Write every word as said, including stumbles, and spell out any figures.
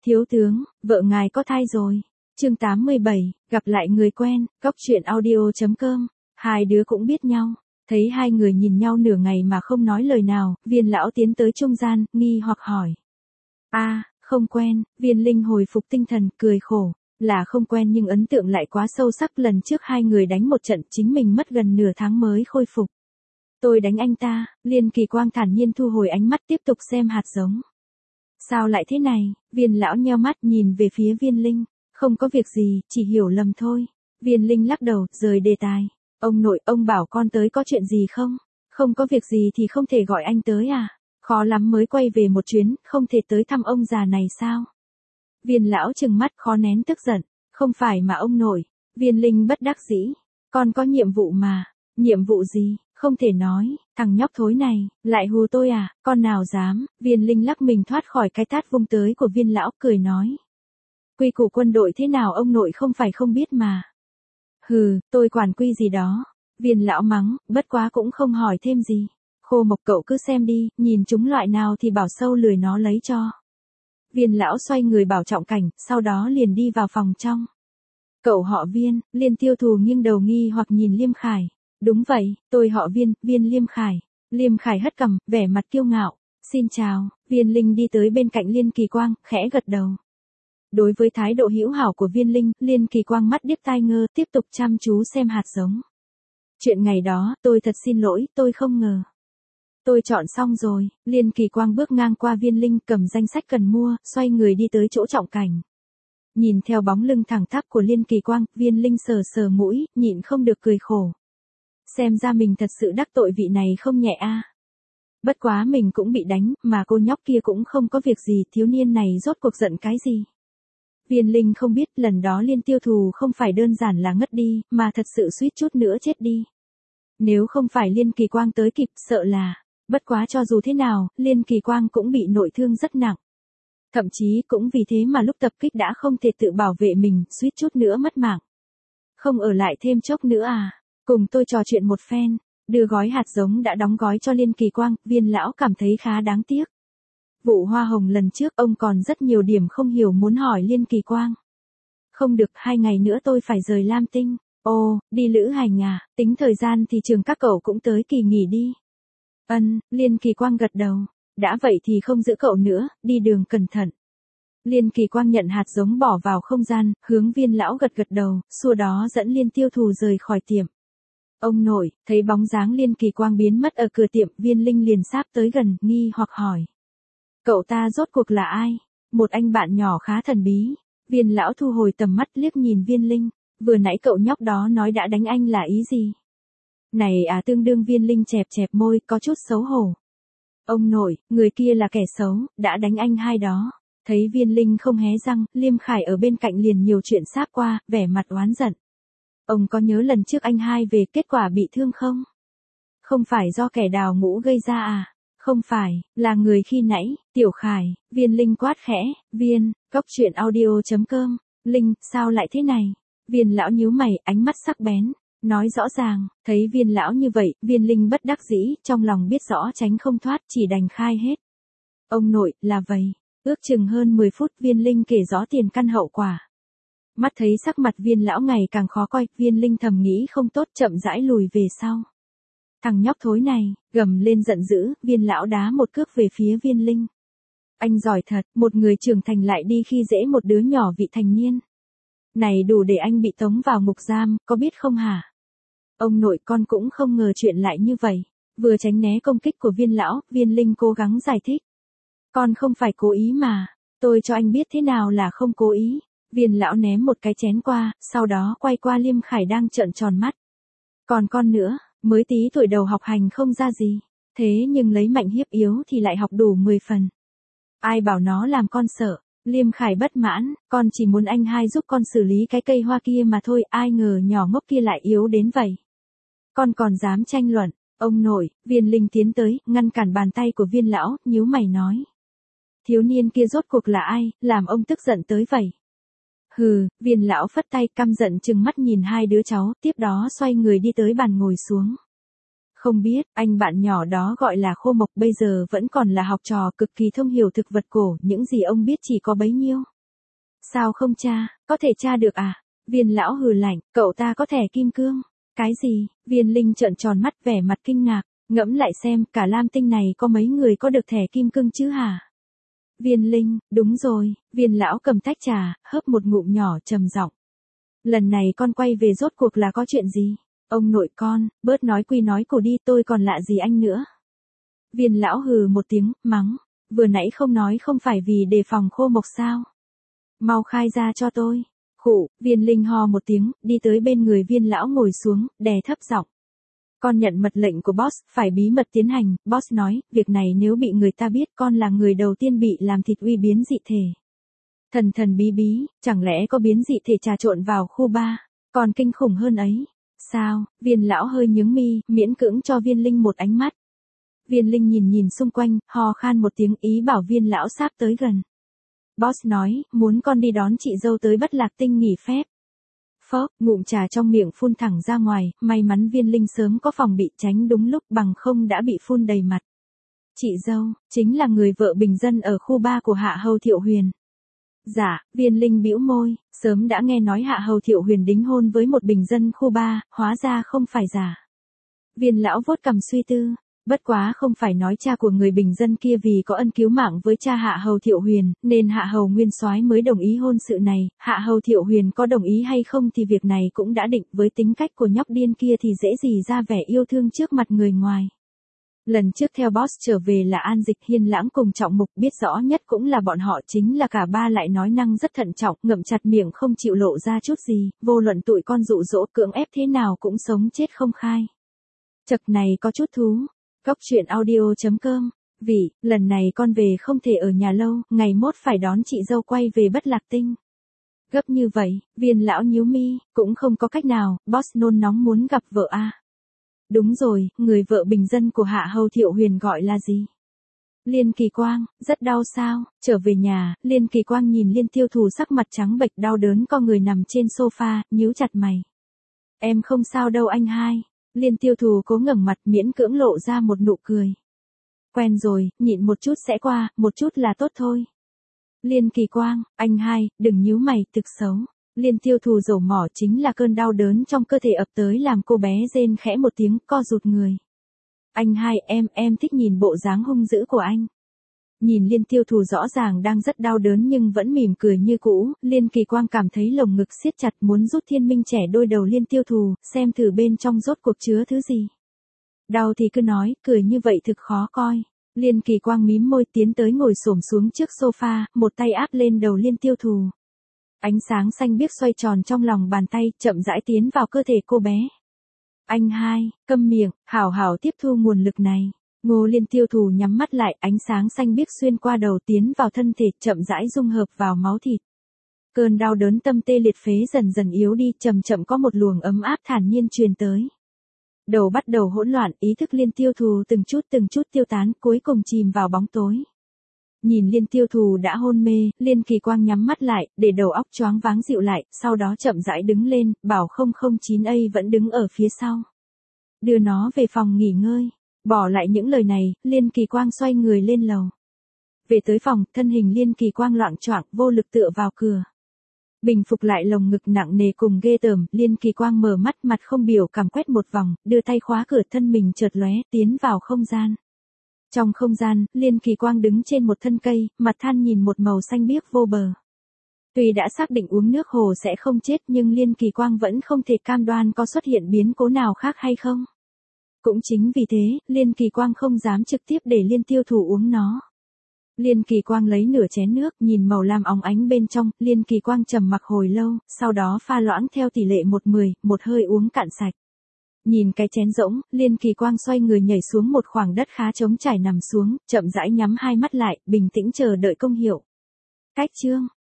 Thiếu tướng, vợ ngài có thai rồi. Chương tám mươi bảy, gặp lại người quen, cóc truyện audio chấm com. Hai đứa cũng biết nhau. Thấy hai người nhìn nhau nửa ngày mà không nói lời nào, Viên lão tiến tới trung gian, nghi hoặc hỏi. A, không quen. Viên Linh hồi phục tinh thần, cười khổ. Là không quen nhưng ấn tượng lại quá sâu sắc, lần trước hai người đánh một trận chính mình mất gần nửa tháng mới khôi phục. Tôi đánh anh ta. Liên Kỳ Quang thản nhiên thu hồi ánh mắt tiếp tục xem hạt giống. Sao lại thế này? Viên lão nheo mắt nhìn về phía Viên Linh. Không có việc gì, chỉ hiểu lầm thôi. Viên Linh lắc đầu, rời đề tài. Ông nội, ông bảo con tới có chuyện gì không? Không có việc gì thì không thể gọi anh tới à? Khó lắm mới quay về một chuyến, không thể tới thăm ông già này sao? Viên lão trừng mắt khó nén tức giận. Không phải mà ông nội. Viên Linh bất đắc dĩ. Con có nhiệm vụ mà. Nhiệm vụ gì? Không thể nói. Thằng nhóc thối này, lại hù tôi à? Con nào dám? Viên Linh lắc mình thoát khỏi cái tát vung tới của viên lão, cười nói. Quy củ quân đội thế nào ông nội không phải không biết mà. Hừ, tôi quản quy gì đó. Viên lão mắng, bất quá cũng không hỏi thêm gì. Khô Mộc cậu cứ xem đi, nhìn chúng loại nào thì bảo sâu lười nó lấy cho. Viên lão xoay người bảo Trọng Cảnh, sau đó liền đi vào phòng trong. Cậu họ Viên. Liên Tiêu Thù nghiêng đầu nghi hoặc nhìn Liêm Khải. Đúng vậy, tôi họ Viên, Viên Liêm Khải. Liêm Khải hất cằm, vẻ mặt kiêu ngạo. Xin chào. Viên Linh đi tới bên cạnh Liên Kỳ Quang, khẽ gật đầu. Đối với thái độ hữu hảo của Viên Linh, Liên Kỳ Quang mắt điếc tai ngơ, tiếp tục chăm chú xem hạt giống. Chuyện ngày đó, tôi thật xin lỗi, tôi không ngờ. Tôi chọn xong rồi. Liên Kỳ Quang bước ngang qua Viên Linh, cầm danh sách cần mua, xoay người đi tới chỗ Trọng Cảnh. Nhìn theo bóng lưng thẳng tắp của Liên Kỳ Quang, Viên Linh sờ sờ mũi, nhịn không được cười khổ. Xem ra mình thật sự đắc tội vị này không nhẹ a. Bất quá mình cũng bị đánh, mà cô nhóc kia cũng không có việc gì, thiếu niên này rốt cuộc giận cái gì. Viên Linh không biết, lần đó Liên Tiêu Thù không phải đơn giản là ngất đi, mà thật sự suýt chút nữa chết đi. Nếu không phải Liên Kỳ Quang tới kịp, sợ là, bất quá cho dù thế nào, Liên Kỳ Quang cũng bị nội thương rất nặng. Thậm chí cũng vì thế mà lúc tập kích đã không thể tự bảo vệ mình, suýt chút nữa mất mạng. Không ở lại thêm chốc nữa à? Cùng tôi trò chuyện một phen, đưa gói hạt giống đã đóng gói cho Liên Kỳ Quang, Viên lão cảm thấy khá đáng tiếc. Vụ hoa hồng lần trước ông còn rất nhiều điểm không hiểu muốn hỏi Liên Kỳ Quang. Không được, hai ngày nữa tôi phải rời Lam Tinh. Ồ, đi lữ hành à, tính thời gian thì trường các cậu cũng tới kỳ nghỉ đi. Ân, Liên Kỳ Quang gật đầu. Đã vậy thì không giữ cậu nữa, đi đường cẩn thận. Liên Kỳ Quang nhận hạt giống bỏ vào không gian, hướng Viên lão gật gật đầu, xua đó dẫn Liên Tiêu Thù rời khỏi tiệm. Ông nội, thấy bóng dáng Liên Kỳ Quang biến mất ở cửa tiệm, Viên Linh liền sáp tới gần, nghi hoặc hỏi. Cậu ta rốt cuộc là ai? Một anh bạn nhỏ khá thần bí. Viên lão thu hồi tầm mắt liếc nhìn Viên Linh. Vừa nãy cậu nhóc đó nói đã đánh anh là ý gì? Này à, tương đương Viên Linh chẹp chẹp môi, có chút xấu hổ. Ông nội, người kia là kẻ xấu, đã đánh anh hai đó. Thấy Viên Linh không hé răng, Liêm Khải ở bên cạnh liền nhiều chuyện sáp qua, vẻ mặt oán giận. Ông có nhớ lần trước anh hai về kết quả bị thương không? Không phải do kẻ đào ngũ gây ra à? Không phải, là người khi nãy, Tiểu Khải. Viên Linh quát khẽ. Viên, cóc truyện audio chấm com. Linh, sao lại thế này? Viên lão nhíu mày, ánh mắt sắc bén. Nói rõ ràng. Thấy Viên lão như vậy, Viên Linh bất đắc dĩ, trong lòng biết rõ tránh không thoát, chỉ đành khai hết. Ông nội, là vậy. Ước chừng hơn mười phút, Viên Linh kể rõ tiền căn hậu quả. Mắt thấy sắc mặt Viên lão ngày càng khó coi, Viên Linh thầm nghĩ không tốt, chậm rãi lùi về sau. Thằng nhóc thối này, gầm lên giận dữ, Viên lão đá một cước về phía Viên Linh. Anh giỏi thật, một người trưởng thành lại đi khi dễ một đứa nhỏ vị thành niên. Này đủ để anh bị tống vào ngục giam, có biết không hả? Ông nội, con cũng không ngờ chuyện lại như vậy. Vừa tránh né công kích của Viên lão, Viên Linh cố gắng giải thích. Con không phải cố ý mà, tôi cho anh biết thế nào là không cố ý. Viên lão ném một cái chén qua, sau đó quay qua Liêm Khải đang trợn tròn mắt. Còn con nữa, mới tí tuổi đầu học hành không ra gì, thế nhưng lấy mạnh hiếp yếu thì lại học đủ mười phần. Ai bảo nó làm con sợ? Liêm Khải bất mãn, con chỉ muốn anh hai giúp con xử lý cái cây hoa kia mà thôi, ai ngờ nhỏ ngốc kia lại yếu đến vậy. Con còn dám tranh luận? Ông nội. Viên Linh tiến tới, ngăn cản bàn tay của Viên lão, nhíu mày nói. Thiếu niên kia rốt cuộc là ai, làm ông tức giận tới vậy? Hừ, Viên lão phất tay, căm giận trừng mắt nhìn hai đứa cháu, tiếp đó xoay người đi tới bàn ngồi xuống. Không biết, anh bạn nhỏ đó gọi là Khô Mộc, bây giờ vẫn còn là học trò cực kỳ thông hiểu thực vật cổ, những gì ông biết chỉ có bấy nhiêu. Sao không tra, có thể tra được à? Viên lão hừ lạnh, cậu ta có thẻ kim cương. Cái gì? Viên Linh trợn tròn mắt vẻ mặt kinh ngạc, ngẫm lại xem cả Lam Tinh này có mấy người có được thẻ kim cương chứ hả? Viên Linh, đúng rồi, viên lão cầm tách trà, hớp một ngụm nhỏ trầm giọng. Lần này con quay về rốt cuộc là có chuyện gì? Ông nội con, bớt nói quy nói cổ đi, tôi còn lạ gì anh nữa. Viên lão hừ một tiếng, mắng, vừa nãy không nói không phải vì đề phòng khô mộc sao? Mau khai ra cho tôi. Khụ, viên Linh ho một tiếng, đi tới bên người viên lão ngồi xuống, đè thấp giọng. Con nhận mật lệnh của boss, phải bí mật tiến hành, boss nói, việc này nếu bị người ta biết con là người đầu tiên bị làm thịt uy biến dị thể. Thần thần bí bí, chẳng lẽ có biến dị thể trà trộn vào khu ba, còn kinh khủng hơn ấy. Sao, viên lão hơi nhướng mi, miễn cưỡng cho viên Linh một ánh mắt. Viên Linh nhìn nhìn xung quanh, ho khan một tiếng ý bảo viên lão sáp tới gần. Boss nói, muốn con đi đón chị dâu tới Bất Lạc Tinh nghỉ phép. Phốc, ngụm trà trong miệng phun thẳng ra ngoài, may mắn viên Linh sớm có phòng bị tránh đúng lúc bằng không đã bị phun đầy mặt. Chị dâu, chính là người vợ bình dân ở khu ba của Hạ Hầu Thiệu Huyền. Dạ, viên Linh bĩu môi, sớm đã nghe nói Hạ Hầu Thiệu Huyền đính hôn với một bình dân khu ba, hóa ra không phải giả. Viên lão vuốt cằm suy tư. Bất quá không phải nói cha của người bình dân kia vì có ân cứu mạng với cha Hạ Hầu Thiệu Huyền, nên Hạ Hầu Nguyên Soái mới đồng ý hôn sự này, Hạ Hầu Thiệu Huyền có đồng ý hay không thì việc này cũng đã định, với tính cách của nhóc điên kia thì dễ gì ra vẻ yêu thương trước mặt người ngoài. Lần trước theo boss trở về là An Dịch, Hiên Lãng cùng Trọng Mục, biết rõ nhất cũng là bọn họ chính là cả ba lại nói năng rất thận trọng, ngậm chặt miệng không chịu lộ ra chút gì, vô luận tụi con dụ dỗ cưỡng ép thế nào cũng sống chết không khai. Chật này có chút thú. Góc truyện audio chấm com, vì, lần này con về không thể ở nhà lâu, ngày mốt phải đón chị dâu quay về Bất Lạc Tinh. Gấp như vậy, viên lão nhíu mi, cũng không có cách nào, boss nôn nóng muốn gặp vợ a. À. Đúng rồi, người vợ bình dân của Hạ Hầu Thiệu Huyền gọi là gì? Liên Kỳ Quang, rất đau sao? Trở về nhà, Liên Kỳ Quang nhìn Liên Tiêu Thù sắc mặt trắng bệch đau đớn co người nằm trên sofa, nhíu chặt mày. Em không sao đâu anh hai. Liên Tiêu Thù cố ngẩng mặt miễn cưỡng lộ ra một nụ cười. Quen rồi, nhịn một chút sẽ qua, một chút là tốt thôi. Liên Kỳ Quang, anh hai, đừng nhíu mày, thực xấu. Liên Tiêu Thù dầu mỏ chính là cơn đau đớn trong cơ thể ập tới làm cô bé rên khẽ một tiếng, co rụt người. Anh hai, em, em thích nhìn bộ dáng hung dữ của anh. Nhìn Liên Tiêu Thù rõ ràng đang rất đau đớn nhưng vẫn mỉm cười như cũ, Liên Kỳ Quang cảm thấy lồng ngực siết chặt muốn rút thiên minh trẻ đôi đầu Liên Tiêu Thù, xem thử bên trong rốt cuộc chứa thứ gì. Đau thì cứ nói, cười như vậy thực khó coi. Liên Kỳ Quang mím môi tiến tới ngồi xổm xuống trước sofa, một tay áp lên đầu Liên Tiêu Thù. Ánh sáng xanh biếc xoay tròn trong lòng bàn tay, chậm rãi tiến vào cơ thể cô bé. Anh hai, câm miệng, hảo hảo tiếp thu nguồn lực này. Ngô Liên Tiêu Thù nhắm mắt lại, ánh sáng xanh biếc xuyên qua đầu tiến vào thân thể, chậm rãi dung hợp vào máu thịt. Cơn đau đớn tâm tê liệt phế dần dần yếu đi, chậm chậm có một luồng ấm áp thản nhiên truyền tới. Đầu bắt đầu hỗn loạn, ý thức Liên Tiêu Thù từng chút từng chút tiêu tán, cuối cùng chìm vào bóng tối. Nhìn Liên Tiêu Thù đã hôn mê, Liên Kỳ Quang nhắm mắt lại, để đầu óc choáng váng dịu lại, sau đó chậm rãi đứng lên, bảo không không chín A vẫn đứng ở phía sau. Đưa nó về phòng nghỉ ngơi. Bỏ lại những lời này, Liên Kỳ Quang xoay người lên lầu. Về tới phòng, thân hình Liên Kỳ Quang loạng choạng, vô lực tựa vào cửa. Bình phục lại lồng ngực nặng nề cùng ghê tởm, Liên Kỳ Quang mở mắt, mặt không biểu cảm quét một vòng, đưa tay khóa cửa, thân mình chợt lóe, tiến vào không gian. Trong không gian, Liên Kỳ Quang đứng trên một thân cây, mặt than nhìn một màu xanh biếc vô bờ. Tuy đã xác định uống nước hồ sẽ không chết nhưng Liên Kỳ Quang vẫn không thể cam đoan có xuất hiện biến cố nào khác hay không. Cũng chính vì thế, Liên Kỳ Quang không dám trực tiếp để Liên Tiêu Thù uống nó. Liên Kỳ Quang lấy nửa chén nước, nhìn màu lam óng ánh bên trong, Liên Kỳ Quang trầm mặc hồi lâu, sau đó pha loãng theo tỷ lệ một mười, một hơi uống cạn sạch. Nhìn cái chén rỗng, Liên Kỳ Quang xoay người nhảy xuống một khoảng đất khá trống trải nằm xuống, chậm rãi nhắm hai mắt lại, bình tĩnh chờ đợi công hiệu. Cách chương